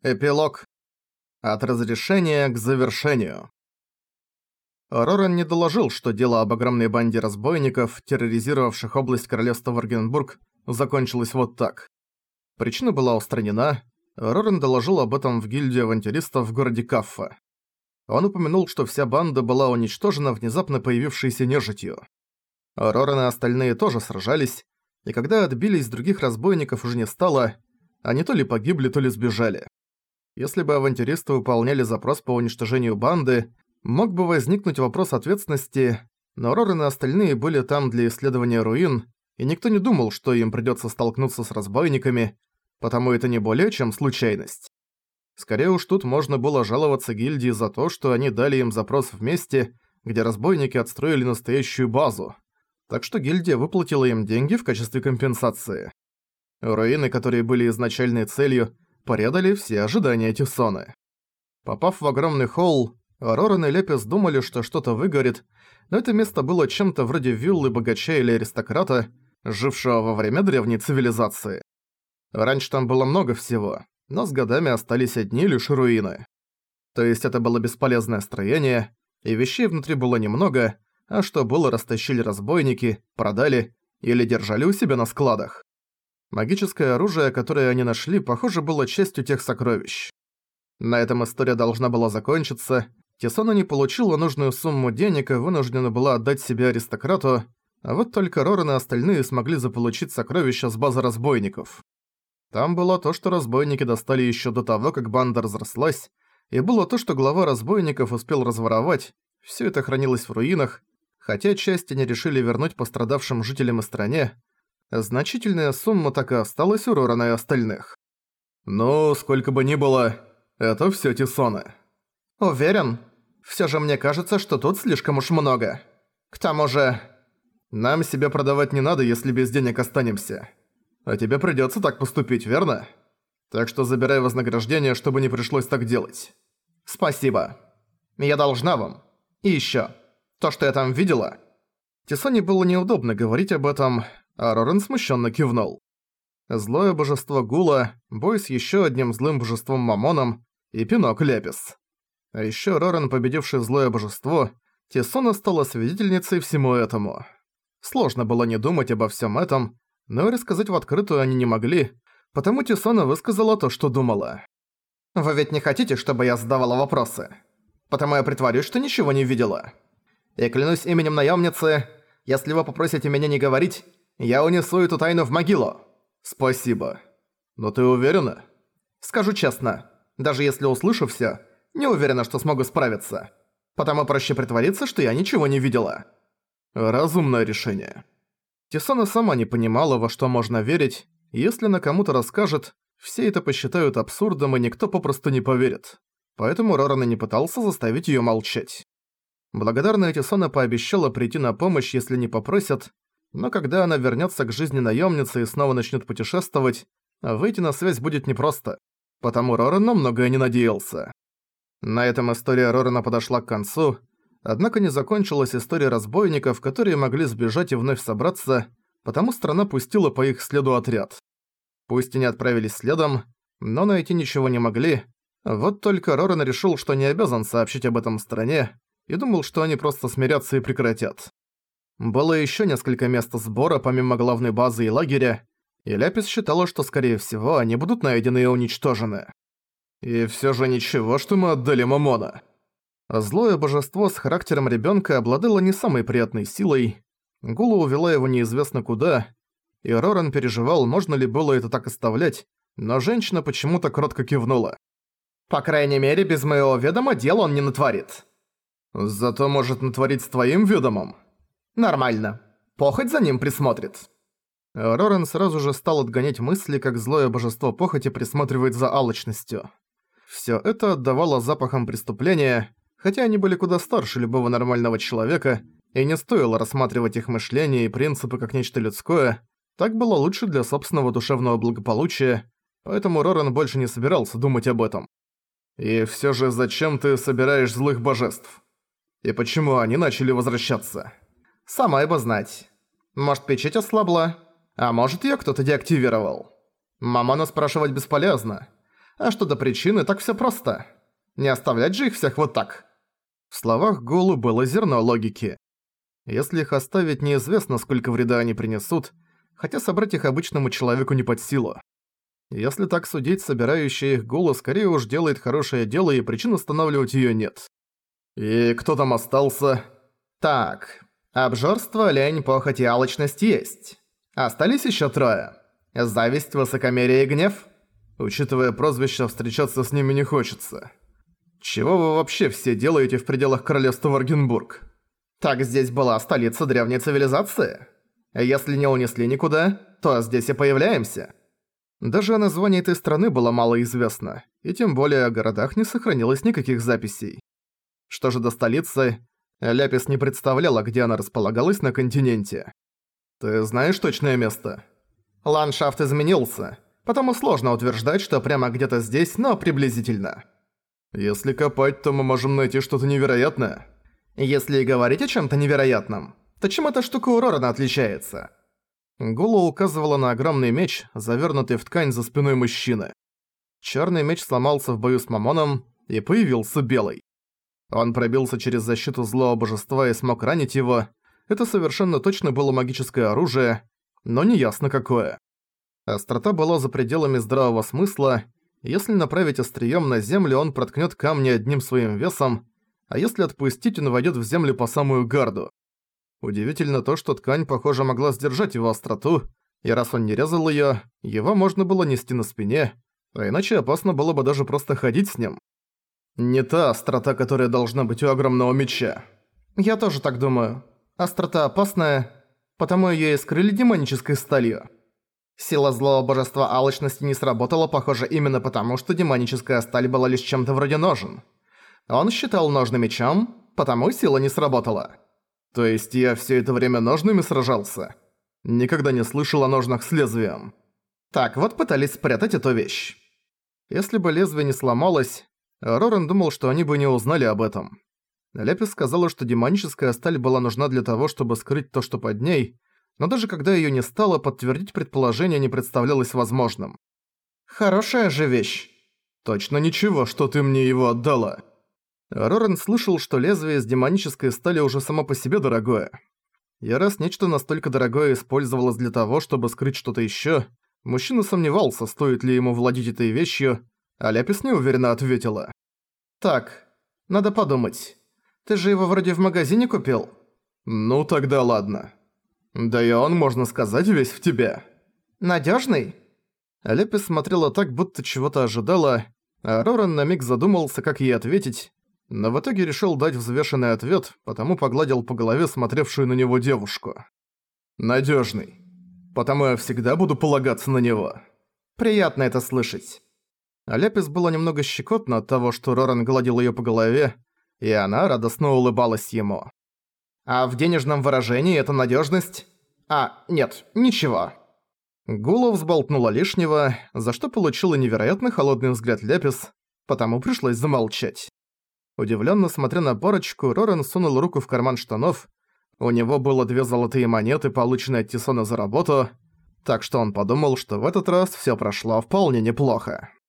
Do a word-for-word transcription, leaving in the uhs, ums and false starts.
Эпилог. От разрешения к завершению. Роран не доложил, что дело об огромной банде разбойников, терроризировавших область королевства Варгенбург, закончилось вот так. Причина была устранена. Роран доложил об этом в гильдию авантюристов в городе Каффа. Он упомянул, что вся банда была уничтожена внезапно появившейся нежитью. Роран и остальные тоже сражались, и когда отбились, других разбойников уже не стало, они то ли погибли, то ли сбежали. Если бы авантюристы выполняли запрос по уничтожению банды, мог бы возникнуть вопрос ответственности, но Роран и остальные были там для исследования руин, и никто не думал, что им придётся столкнуться с разбойниками, потому это не более чем случайность. Скорее уж тут можно было жаловаться гильдии за то, что они дали им запрос в месте, где разбойники отстроили настоящую базу, так что гильдия выплатила им деньги в качестве компенсации. Руины, которые были изначальной целью, предали все ожидания Тисоны. Попав в огромный холл, Роран и Лепис думали, что что-то выгорит, но это место было чем-то вроде виллы богача или аристократа, жившего во время древней цивилизации. Раньше там было много всего, но с годами остались одни лишь руины. То есть это было бесполезное строение, и вещей внутри было немного, а что было, растащили разбойники, продали или держали у себя на складах. Магическое оружие, которое они нашли, похоже, было частью тех сокровищ. На этом история должна была закончиться. Тисона не получила нужную сумму денег и вынуждена была отдать себе аристократу, а вот только Роран и остальные смогли заполучить сокровища с базы разбойников. Там было то, что разбойники достали еще до того, как банда разрослась, и было то, что глава разбойников успел разворовать. Все это хранилось в руинах, хотя часть они решили вернуть пострадавшим жителям и стране. Значительная сумма так и осталась у Рорана и остальных. «Ну, сколько бы ни было, это всё Тисона». «Уверен? Всё же мне кажется, что тут слишком уж много. К тому же, нам себя продавать не надо, если без денег останемся. А тебе придётся так поступить, верно? Так что забирай вознаграждение, чтобы не пришлось так делать». «Спасибо. Я должна вам. И ещё. То, что я там видела...» Тисоне было неудобно говорить об этом, а Роран смущенно кивнул. Злое божество Гула, бой с еще одним злым божеством Мамоном и пинок Лепис. А еще Роран, победивший злое божество, Тисона стала свидетельницей всему этому. Сложно было не думать обо всем этом, но и рассказать в открытую они не могли, потому Тисона высказала то, что думала. «Вы ведь не хотите, чтобы я задавала вопросы? Потому я притворюсь, что ничего не видела. И клянусь именем наемницы, если вы попросите меня не говорить, я унесу эту тайну в могилу». «Спасибо. Но ты уверена?» «Скажу честно, даже если услышу всё, не уверена, что смогу справиться. Потому проще притвориться, что я ничего не видела». Разумное решение. Тисона сама не понимала, во что можно верить, и если она кому-то расскажет, все это посчитают абсурдом, и никто попросту не поверит. Поэтому Роран и не пытался заставить её молчать. Благодарная Тисона пообещала прийти на помощь, если не попросят, но когда она вернётся к жизни наёмницы и снова начнёт путешествовать, выйти на связь будет непросто, потому Роран на многое не надеялся. На этом история Рорана подошла к концу, однако не закончилась история разбойников, которые могли сбежать и вновь собраться, потому страна пустила по их следу отряд. Пусть и не отправились следом, но найти ничего не могли, вот только Роран решил, что не обязан сообщить об этом стране, и думал, что они просто смирятся и прекратят. Было ещё несколько мест сбора помимо главной базы и лагеря, и Ляпис считала, что скорее всего они будут найдены и уничтожены. И всё же ничего, что мы отдали Мамона. Злое божество с характером ребёнка обладало не самой приятной силой. Гула увела его неизвестно куда, и Роран переживал, можно ли было это так оставлять, но женщина почему-то кротко кивнула. «По крайней мере, без моего ведома дел он не натворит». «Зато может натворить с твоим ведомом». «Нормально. Похоть за ним присмотрит». Роран сразу же стал отгонять мысли, как злое божество похоти присматривает за алчностью. Всё это отдавало запахом преступления, хотя они были куда старше любого нормального человека, и не стоило рассматривать их мышление и принципы как нечто людское, так было лучше для собственного душевного благополучия, поэтому Роран больше не собирался думать об этом. «И всё же зачем ты собираешь злых божеств? И почему они начали возвращаться?» «Сама бы знать. Может, печать ослабла, а может, её кто-то деактивировал. Мамона спрашивать бесполезно. А что до причины, так всё просто. Не оставлять же их всех вот так. В словах Гулу было зерно логики. Если их оставить, неизвестно, сколько вреда они принесут, хотя собрать их обычному человеку не под силу. Если так судить, собирающая их Гула скорее уж делает хорошее дело, и причин останавливать её нет. И кто там остался? Так, обжорство, лень, похоть и алчность есть. Остались ещё трое. Зависть, высокомерие и гнев? Учитывая прозвище, встречаться с ними не хочется. Чего вы вообще все делаете в пределах королевства Варгенбург? Так здесь была столица древней цивилизации. Если не унесли никуда, то здесь и появляемся. Даже о названии этой страны было мало известно, и тем более о городах не сохранилось никаких записей. Что же до столицы, Ляпис не представляла, где она располагалась на континенте. Ты знаешь точное место? Ландшафт изменился, потому сложно утверждать, что прямо где-то здесь, но приблизительно. Если копать, то мы можем найти что-то невероятное. Если и говорить о чем-то невероятном, то чем эта штука у Рорана отличается? Гула указывала на огромный меч, завернутый в ткань за спиной мужчины. Черный меч сломался в бою с Мамоном, и появился белый. Он пробился через защиту злого божества и смог ранить его. Это совершенно точно было магическое оружие, но неясно какое. Острота была за пределами здравого смысла. Если направить острием на землю, он проткнет камни одним своим весом, а если отпустить, он войдет в землю по самую гарду. Удивительно то, что ткань, похоже, могла сдержать его остроту, и раз он не резал её, его можно было нести на спине, а иначе опасно было бы даже просто ходить с ним. Не та острота, которая должна быть у огромного меча. Я тоже так думаю. Острота опасная, потому её и скрыли демонической сталью. Сила злого божества алчности не сработала, похоже, именно потому, что демоническая сталь была лишь чем-то вроде ножен. Он считал ножны мечом, потому сила не сработала. То есть я всё это время ножными сражался? Никогда не слышал о ножнах с лезвием. Так вот пытались спрятать эту вещь. Если бы лезвие не сломалось, Роран думал, что они бы не узнали об этом. Ляпис сказала, что демоническая сталь была нужна для того, чтобы скрыть то, что под ней, но даже когда её не стало, подтвердить предположение не представлялось возможным. «Хорошая же вещь». «Точно ничего, что ты мне его отдала». Роран слышал, что лезвие из демонической стали уже само по себе дорогое. И раз нечто настолько дорогое использовалось для того, чтобы скрыть что-то ещё, мужчина сомневался, стоит ли ему владеть этой вещью, а Ляпис неуверенно ответила. «Так, надо подумать. Ты же его вроде в магазине купил?» «Ну тогда ладно. Да и он, можно сказать, весь в тебя». «Надёжный?» Ляпис смотрела так, будто чего-то ожидала, а Роран на миг задумался, как ей ответить, но в итоге решил дать взвешенный ответ, потому погладил по голове смотревшую на него девушку. «Надёжный. Потому я всегда буду полагаться на него». «Приятно это слышать». А Ляпис было немного щекотно от того, что Роран гладил её по голове, и она радостно улыбалась ему. «А в денежном выражении это надёжность? А, нет, ничего». Гула взболтнула лишнего, за что получила невероятно холодный взгляд Ляпис, потому пришлось замолчать. Удивлённо смотря на парочку, Роран сунул руку в карман штанов. У него было две золотые монеты, полученные от Тисона за работу, так что он подумал, что в этот раз всё прошло вполне неплохо.